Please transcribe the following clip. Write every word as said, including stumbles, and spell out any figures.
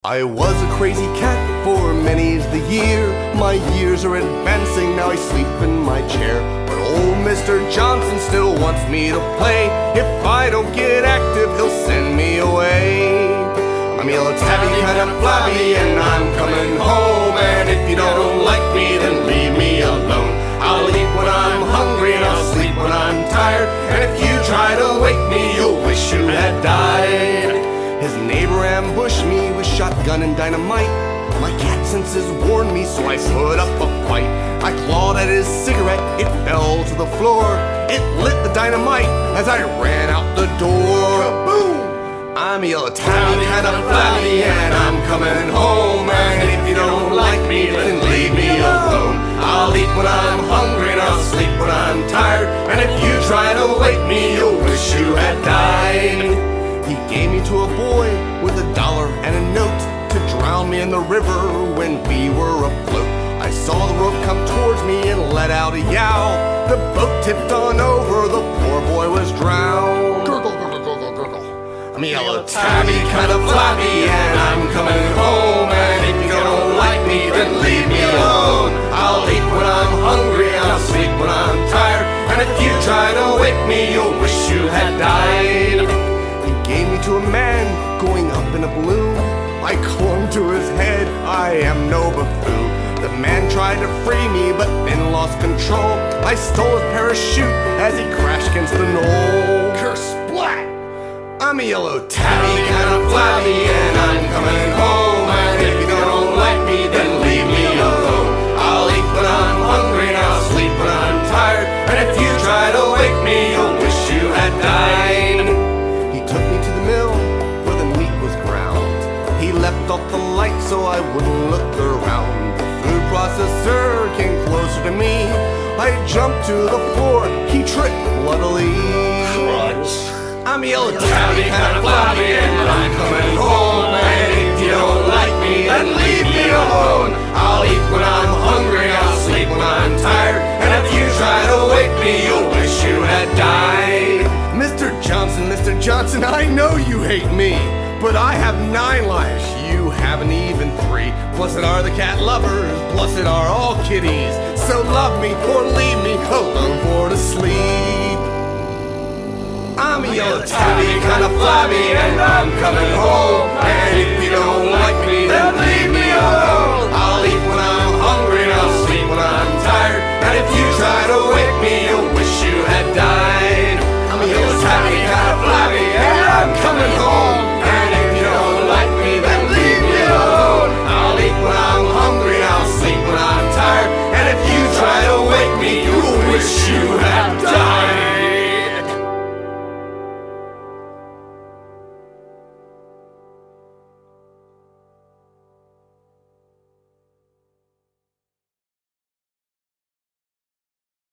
I was a crazy cat for many's the year. My years are advancing, now I sleep in my chair. But old Mister Johnson still wants me to play. If I don't get active, he'll send me away. I'm yellow tabby, kinda flabby, and I'm coming home. And if you don't like me, then leave me alone. I'll eat when I'm hungry and I'll sleep when I'm tired. And if you try to wake me, you'll wish you had died. His neighbor ambushed me with shotgun and dynamite. My cat senses warned me, so I put up a fight. I clawed at his cigarette, it fell to the floor. It lit the dynamite as I ran out the door. Kaboom! I'm a yellow tabby, kind of flabby, and I'm coming home. And if you don't like me, then leave me alone. I'll eat when I'm hungry and I'll sleep when I'm tired. And if you try to wake me, you'll wish you had died. He gave me to a boy with a dollar and a note to drown me in the river when we were afloat. I saw the rope come towards me and let out a yowl. The boat tipped on over, the poor boy was drowned. Gurgle, gurgle, gurgle, gurgle. I'm a yellow tabby, kind of flabby, and I'm coming home. And if you don't like me, then leave me alone. I'll eat when I'm hungry, I'll sleep when I'm tired. And if you try to wake me, you'll wish you had died. Gave me to a man going up in a balloon. I clung to his head, I am no buffoon. The man tried to free me but then lost control. I stole his parachute as he crashed against the knoll. Curse splat! I'm a yellow tabby, kinda flabby, and I'm coming home. And if you don't like me, then leave me alone. I'll eat when I'm hungry and I'll sleep when I'm tired. And if you try to wake me, you'll wish you had died. Took me to the mill where the meat was ground. He left off the light so I wouldn't look around. The food processor came closer to me. I jumped to the floor, he tripped bloodily. Crunch. I'm a yellow tabby, kinda flabby, and I'm coming home. And if you don't like me, then leave me alone. I'll eat when I'm hungry, I'll sleep when I'm tired. And if you try to wake me, you'll wish you had died. Mister Johnson, Mister Johnson, I know you hate me, but I have nine lives, you haven't even three. Blessed are the cat lovers, blessed are all kitties. So love me or leave me alone for to sleep. I'm a yellow tabby, kinda flabby, and I'm coming home. And if you don't like